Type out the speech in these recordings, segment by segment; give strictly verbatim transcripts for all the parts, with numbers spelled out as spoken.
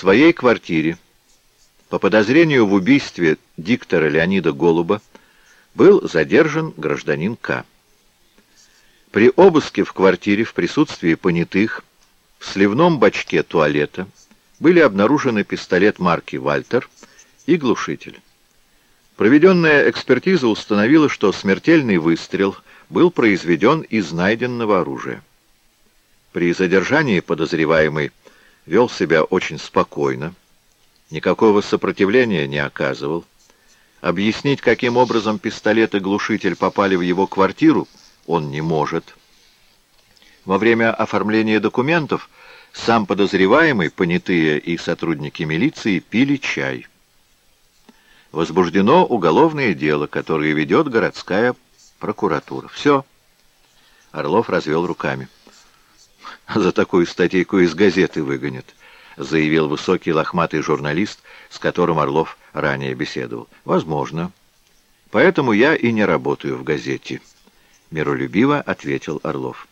своей квартире по подозрению в убийстве диктора Леонида Голуба был задержан гражданин К. При обыске в квартире в присутствии понятых в сливном бачке туалета были обнаружены пистолет марки «Вальтер» и глушитель. Проведенная экспертиза установила, что смертельный выстрел был произведен из найденного оружия. При задержании подозреваемый вел себя очень спокойно, никакого сопротивления не оказывал. Объяснить, каким образом пистолет и глушитель попали в его квартиру, он не может. Во время оформления документов сам подозреваемый, понятые и сотрудники милиции пили чай. Возбуждено уголовное дело, которое ведет городская прокуратура. Все. Орлов развел руками. «За такую статейку из газеты выгонят», — заявил высокий лохматый журналист, с которым Орлов ранее беседовал. «Возможно. Поэтому я и не работаю в газете», — миролюбиво ответил Орлов.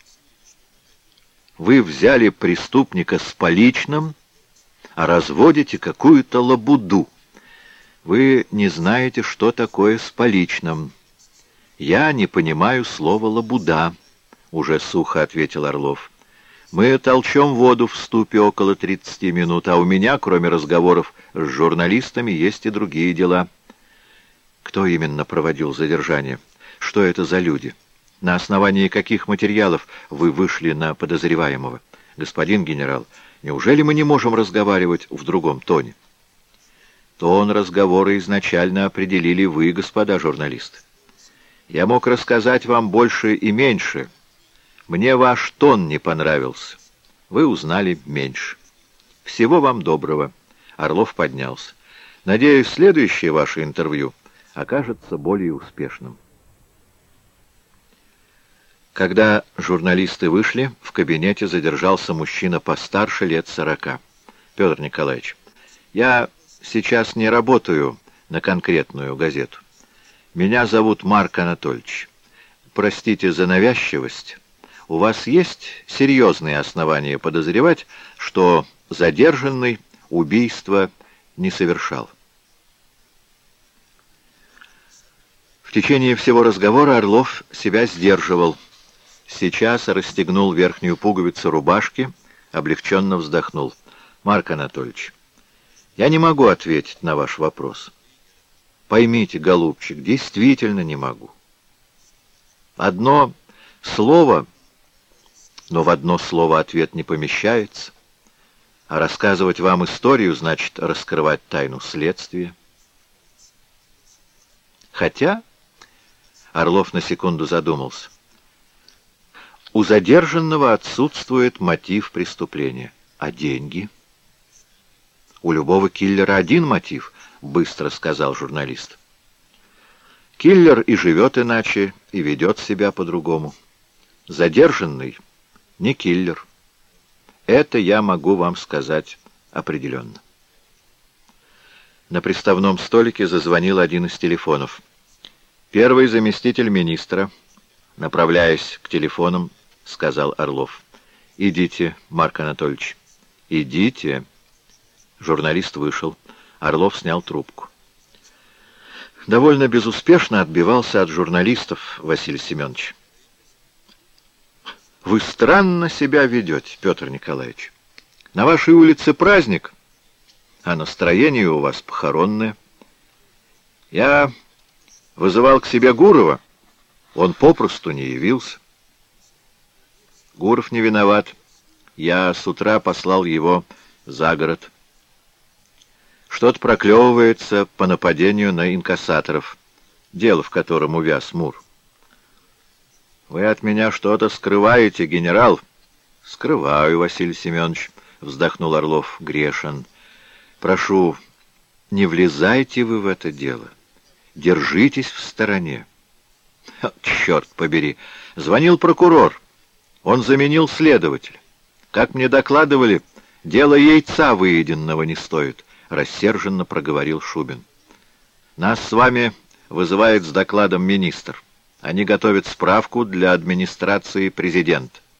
«Вы взяли преступника с поличным, а разводите какую-то лабуду. Вы не знаете, что такое с поличным. Я не понимаю слова «лабуда», — уже сухо ответил Орлов. Мы толчем воду в ступе около тридцати минут, а у меня, кроме разговоров с журналистами, есть и другие дела. Кто именно проводил задержание? Что это за люди? На основании каких материалов вы вышли на подозреваемого? Господин генерал, неужели мы не можем разговаривать в другом тоне? Тон разговора изначально определили вы, господа журналисты. Я мог рассказать вам больше и меньше. Мне ваш тон не понравился. Вы узнали меньше. Всего вам доброго. Орлов поднялся. Надеюсь, следующее ваше интервью окажется более успешным. Когда журналисты вышли, в кабинете задержался мужчина постарше, лет сорока. Петр Николаевич, я сейчас не работаю на конкретную газету. Меня зовут Марк Анатольевич. Простите за навязчивость. У вас есть серьезные основания подозревать, что задержанный убийство не совершал? В течение всего разговора Орлов себя сдерживал. Сейчас расстегнул верхнюю пуговицу рубашки, облегченно вздохнул. Марк Анатольевич, я не могу ответить на ваш вопрос. Поймите, голубчик, действительно не могу. Одно слово, но в одно слово ответ не помещается. А рассказывать вам историю значит раскрывать тайну следствия. Хотя, Орлов на секунду задумался, у задержанного отсутствует мотив преступления. А деньги? У любого киллера один мотив, быстро сказал журналист. Киллер и живет иначе, и ведет себя по-другому. Задержанный не киллер. Это я могу вам сказать определенно. На приставном столике зазвонил один из телефонов. Первый заместитель министра, направляясь к телефонам, сказал Орлов. «Идите, Марк Анатольевич, идите». Журналист вышел. Орлов снял трубку. Довольно безуспешно отбивался от журналистов, Василий Семенович. Вы странно себя ведете, Петр Николаевич. На вашей улице праздник, а настроение у вас похоронное. Я вызывал к себе Гурова, он попросту не явился. Гуров не виноват. Я с утра послал его за город. Что-то проклевывается по нападению на инкассаторов, дело в котором увяз Мур. Вы от меня что-то скрываете, генерал? Скрываю, Василий Семенович, вздохнул Орлов. Грешен. Прошу, не влезайте вы в это дело. Держитесь в стороне. Ха, черт побери. Звонил прокурор. Он заменил следователя. Как мне докладывали, дело яйца выеденного не стоит, рассерженно проговорил Шубин. Нас с вами вызывает с докладом министр. Они готовят справку для администрации президента.